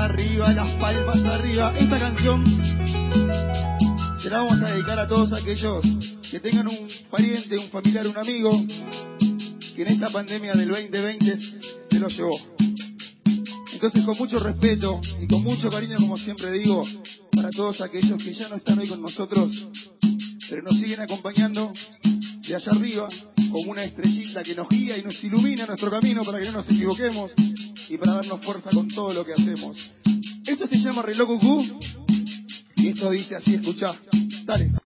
arriba, las palmas arriba. Esta canción se la vamos a dedicar a todos aquellos que tengan un pariente, un familiar, un amigo que en esta pandemia del 2020 se lo llevó. Entonces, con mucho respeto y con mucho cariño, como siempre digo, para todos aquellos que ya no están hoy con nosotros, pero nos siguen acompañando de allá arriba, como una estrellita que nos guía y nos ilumina nuestro camino para que no nos equivoquemos y para darnos fuerza con todo lo que hacemos. Esto se llama Reloj Cucú y esto dice así, escuchá, dale.